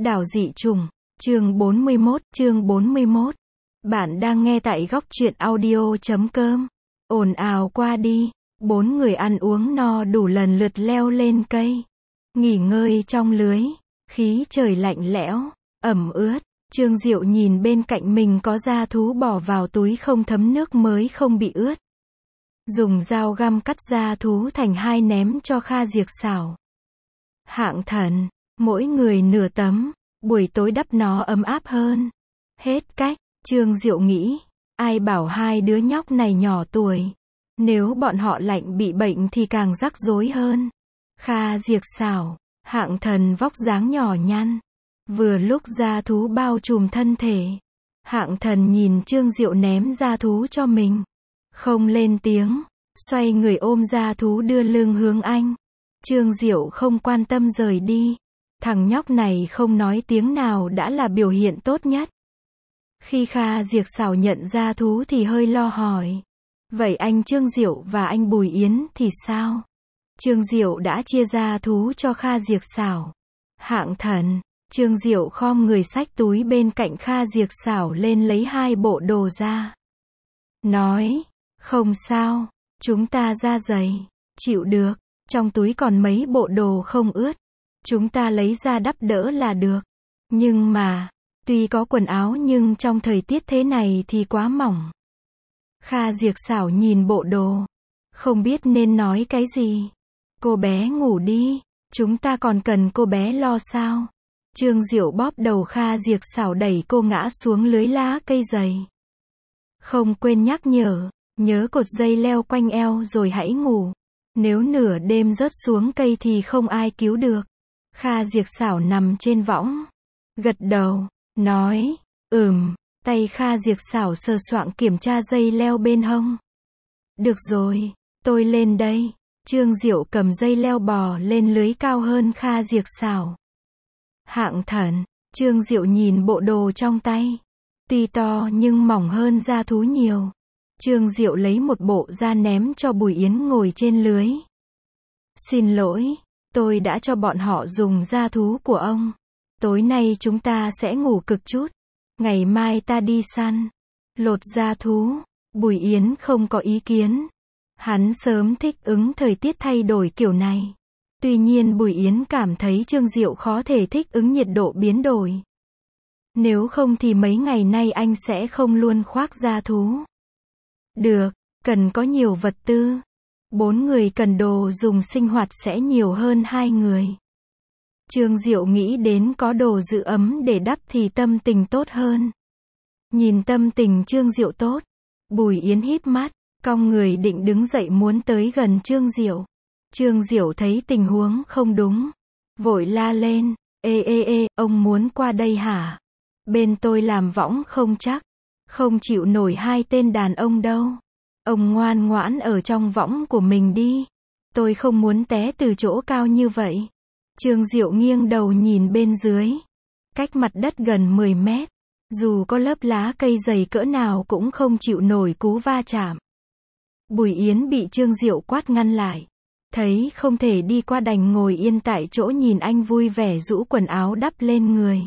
Đảo dị trùng, chương 41. Bạn đang nghe tại góc truyện audio.com. Ồn ào qua đi, 4 người ăn uống no đủ lần lượt leo lên cây. Nghỉ ngơi trong lưới, khí trời lạnh lẽo, ẩm ướt. Trương Diệu nhìn bên cạnh mình có dã thú bỏ vào túi không thấm nước mới không bị ướt. Dùng dao găm cắt dã thú thành 2 ném cho Kha Diệc xào. Hạng Thần, mỗi người nửa tấm, buổi tối đắp nó ấm áp hơn. Hết cách, Trương Diệu nghĩ, ai bảo 2 đứa nhóc này nhỏ tuổi. Nếu bọn họ lạnh bị bệnh thì càng rắc rối hơn. Kha Diệc xảo, Hạng Thần vóc dáng nhỏ nhăn. Vừa lúc dã thú bao trùm thân thể. Hạng Thần nhìn Trương Diệu ném dã thú cho mình. Không lên tiếng, xoay người ôm dã thú đưa lưng hướng anh. Trương Diệu không quan tâm rời đi. Thằng nhóc này không nói tiếng nào đã là biểu hiện tốt nhất. Khi Kha Diệc xảo nhận dã thú thì hơi lo hỏi. Vậy anh Trương Diệu và anh Bùi Yến thì sao? Trương Diệu đã chia dã thú cho Kha Diệc xảo. Hạng Thần, Trương Diệu khom người xách túi bên cạnh Kha Diệc xảo lên lấy 2 bộ đồ ra. Nói, không sao, chúng ta da dày, chịu được, trong túi còn mấy bộ đồ không ướt. Chúng ta lấy ra đắp đỡ là được. Nhưng mà, tuy có quần áo nhưng trong thời tiết thế này thì quá mỏng. Kha Diệc xảo nhìn bộ đồ. Không biết nên nói cái gì. Cô bé ngủ đi, chúng ta còn cần cô bé lo sao? Trương Diệu bóp đầu Kha Diệc xảo đẩy cô ngã xuống lưới lá cây dày. Không quên nhắc nhớ cột dây leo quanh eo rồi hãy ngủ. Nếu nửa đêm rớt xuống cây thì không ai cứu được. Kha Diệc xảo nằm trên võng. Gật đầu, nói, tay Kha Diệc xảo sờ soạng kiểm tra dây leo bên hông. Được rồi, tôi lên đây. Trương Diệu cầm dây leo bò lên lưới cao hơn Kha Diệc xảo. Hạng Thần, Trương Diệu nhìn bộ đồ trong tay. Tuy to nhưng mỏng hơn dã thú nhiều. Trương Diệu lấy một bộ ra ném cho Bùi Yến ngồi trên lưới. Xin lỗi, tôi đã cho bọn họ dùng dã thú của ông. Tối nay chúng ta sẽ ngủ cực chút. Ngày mai ta đi săn. Lột dã thú. Bùi Yến không có ý kiến. Hắn sớm thích ứng thời tiết thay đổi kiểu này. Tuy nhiên Bùi Yến cảm thấy Trương Diệu khó thể thích ứng nhiệt độ biến đổi. Nếu không thì mấy ngày nay anh sẽ không luôn khoác dã thú. Được, cần có nhiều vật tư. 4 người cần đồ dùng sinh hoạt sẽ nhiều hơn 2 người. Trương Diệu nghĩ đến có đồ giữ ấm để đắp thì tâm tình tốt hơn. Nhìn tâm tình Trương Diệu tốt, Bùi Yến híp mắt, cong người định đứng dậy muốn tới gần Trương Diệu. Trương Diệu thấy tình huống không đúng, vội la lên, ê, ông muốn qua đây hả? Bên tôi làm võng không chắc, không chịu nổi 2 tên đàn ông đâu. Ông ngoan ngoãn ở trong võng của mình đi. Tôi không muốn té từ chỗ cao như vậy. Trương Diệu nghiêng đầu nhìn bên dưới. Cách mặt đất gần 10 mét. Dù có lớp lá cây dày cỡ nào cũng không chịu nổi cú va chạm. Bùi Yến bị Trương Diệu quát ngăn lại. Thấy không thể đi qua đành ngồi yên tại chỗ nhìn anh vui vẻ rũ quần áo đắp lên người.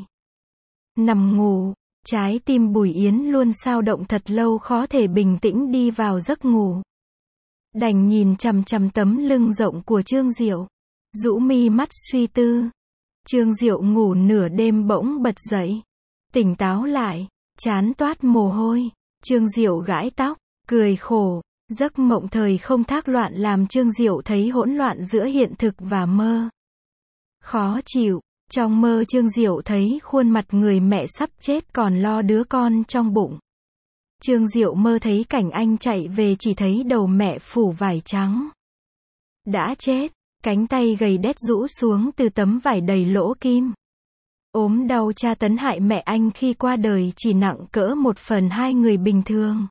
Nằm ngủ, trái tim Bùi Yến luôn xao động thật lâu khó thể bình tĩnh đi vào giấc ngủ. Đành nhìn chằm chằm tấm lưng rộng của Trương Diệu. Rũ mi mắt suy tư. Trương Diệu ngủ nửa đêm bỗng bật dậy. Tỉnh táo lại, trán toát mồ hôi. Trương Diệu gãi tóc, cười khổ. Giấc mộng thời không thác loạn làm Trương Diệu thấy hỗn loạn giữa hiện thực và mơ. Khó chịu, trong mơ Trương Diệu thấy khuôn mặt người mẹ sắp chết còn lo đứa con trong bụng. Trương Diệu mơ thấy cảnh anh chạy về chỉ thấy đầu mẹ phủ vải trắng. Đã chết, cánh tay gầy đét rũ xuống từ tấm vải đầy lỗ kim. Ốm đau tra tấn hại mẹ anh khi qua đời chỉ nặng cỡ 1/2 người bình thường.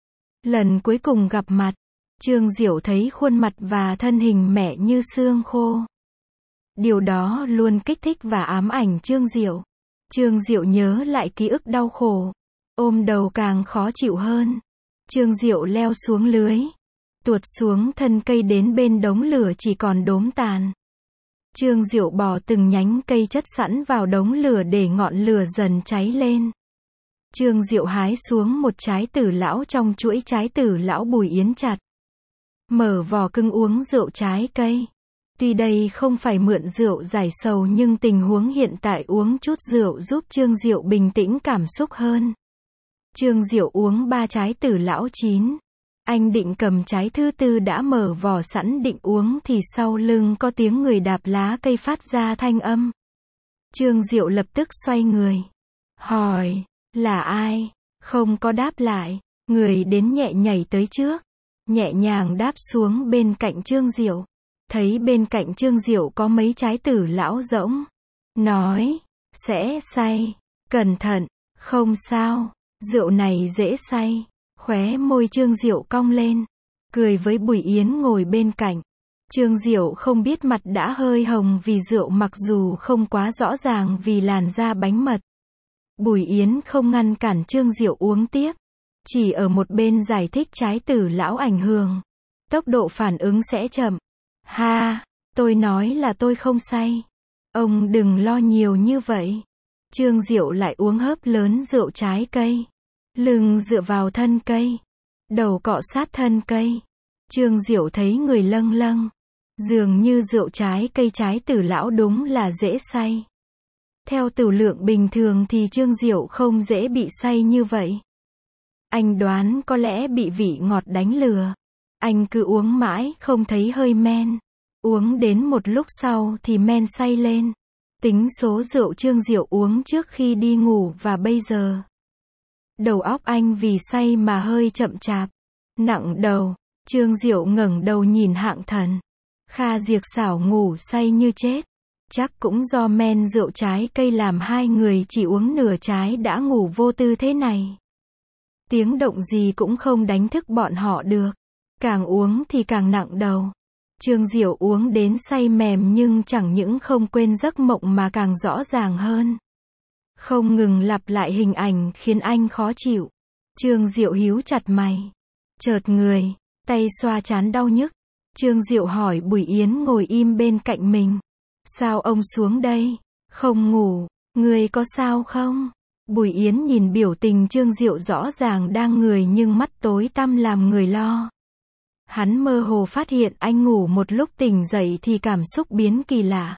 Lần cuối cùng gặp mặt, Trương Diệu thấy khuôn mặt và thân hình mẹ như xương khô. Điều đó luôn kích thích và ám ảnh Trương Diệu. Trương Diệu nhớ lại ký ức đau khổ. Ôm đầu càng khó chịu hơn. Trương Diệu leo xuống lưới. Tuột xuống thân cây đến bên đống lửa chỉ còn đốm tàn. Trương Diệu bỏ từng nhánh cây chất sẵn vào đống lửa để ngọn lửa dần cháy lên. Trương Diệu hái xuống một trái tử lão trong chuỗi trái tử lão Bùi Yến chặt. Mở vỏ cưng uống rượu trái cây. Tuy đây không phải mượn rượu giải sầu nhưng tình huống hiện tại uống chút rượu giúp Trương Diệu bình tĩnh cảm xúc hơn. Trương Diệu uống 3 trái tử lão chín. Anh định cầm trái thứ tư đã mở vỏ sẵn định uống thì sau lưng có tiếng người đạp lá cây phát ra thanh âm. Trương Diệu lập tức xoay người. Hỏi, là ai? Không có đáp lại. Người đến nhẹ nhảy tới trước. Nhẹ nhàng đáp xuống bên cạnh Trương Diệu. Thấy bên cạnh Trương Diệu có mấy trái tử lão rỗng. Nói, sẽ say. Cẩn thận, không sao. Rượu này dễ say. Khóe môi Trương Diệu cong lên. Cười với Bùi Yến ngồi bên cạnh. Trương Diệu không biết mặt đã hơi hồng vì rượu mặc dù không quá rõ ràng vì làn da bánh mật. Bùi Yến không ngăn cản Trương Diệu uống tiếp. Chỉ ở một bên giải thích trái tử lão ảnh hưởng. Tốc độ phản ứng sẽ chậm. Ha, tôi nói là tôi không say. Ông đừng lo nhiều như vậy. Trương Diệu lại uống hớp lớn rượu trái cây. Lưng dựa vào thân cây. Đầu cọ sát thân cây. Trương Diệu thấy người lâng lâng. Dường như rượu trái cây trái tử lão đúng là dễ say. Theo tử lượng bình thường thì Trương Diệu không dễ bị say như vậy. Anh đoán có lẽ bị vị ngọt đánh lừa. Anh cứ uống mãi không thấy hơi men. Uống đến một lúc sau thì men say lên. Tính số rượu Trương Diệu uống trước khi đi ngủ và bây giờ. Đầu óc anh vì say mà hơi chậm chạp. Nặng đầu. Trương Diệu ngẩng đầu nhìn Hạng Thần. Kha Diệc Xảo ngủ say như chết. Chắc cũng do men rượu trái cây làm hai người chỉ uống nửa trái đã ngủ vô tư thế này. Tiếng động gì cũng không đánh thức bọn họ được. Càng uống thì càng nặng đầu. Trương Diệu uống đến say mềm nhưng chẳng những không quên giấc mộng mà càng rõ ràng hơn. Không ngừng lặp lại hình ảnh khiến anh khó chịu. Trương Diệu híu chặt mày. Chợt người, tay xoa trán đau nhức. Trương Diệu hỏi Bùi Yến ngồi im bên cạnh mình. Sao ông xuống đây? Không ngủ, người có sao không? Bùi Yến nhìn biểu tình Trương Diệu rõ ràng đang người nhưng mắt tối tăm làm người lo. Hắn mơ hồ phát hiện anh ngủ một lúc tỉnh dậy thì cảm xúc biến kỳ lạ.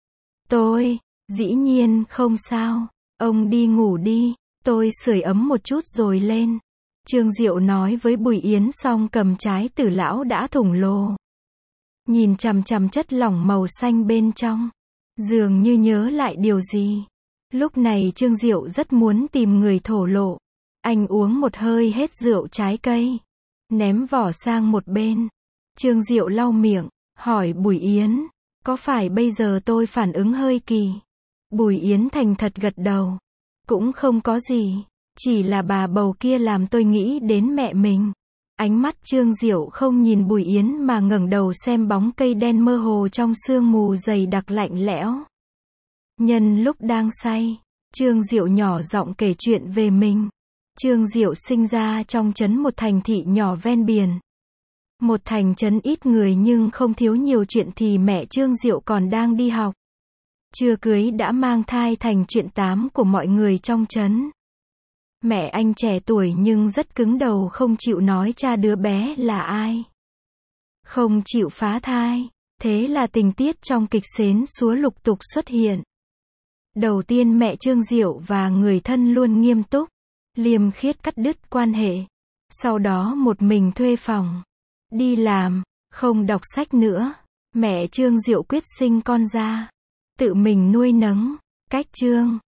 Tôi, dĩ nhiên không sao. Ông đi ngủ đi, tôi sưởi ấm một chút rồi lên. Trương Diệu nói với Bùi Yến xong cầm trái tử lão đã thủng lồ. Nhìn chằm chằm chất lỏng màu xanh bên trong. Dường như nhớ lại điều gì. Lúc này Trương Diệu rất muốn tìm người thổ lộ. Anh uống một hơi hết rượu trái cây. Ném vỏ sang một bên. Trương Diệu lau miệng, hỏi Bùi Yến. Có phải bây giờ tôi phản ứng hơi kỳ? Bùi Yến thành thật gật đầu. Cũng không có gì. Chỉ là bà bầu kia làm tôi nghĩ đến mẹ mình. Ánh mắt Trương Diệu không nhìn Bùi Yến mà ngẩng đầu xem bóng cây đen mơ hồ trong sương mù dày đặc lạnh lẽo. Nhân lúc đang say, Trương Diệu nhỏ giọng kể chuyện về mình. Trương Diệu sinh ra trong trấn một thành thị nhỏ ven biển. Một thành trấn ít người nhưng không thiếu nhiều chuyện thì mẹ Trương Diệu còn đang đi học. Chưa cưới đã mang thai thành chuyện tám của mọi người trong trấn. Mẹ anh trẻ tuổi nhưng rất cứng đầu không chịu nói cha đứa bé là ai. Không chịu phá thai. Thế là tình tiết trong kịch xến xúa lục tục xuất hiện. Đầu tiên mẹ Trương Diệu và người thân luôn nghiêm túc, liêm khiết cắt đứt quan hệ. Sau đó một mình thuê phòng, đi làm, không đọc sách nữa. Mẹ Trương Diệu quyết sinh con ra, tự mình nuôi nấng. Cách Trương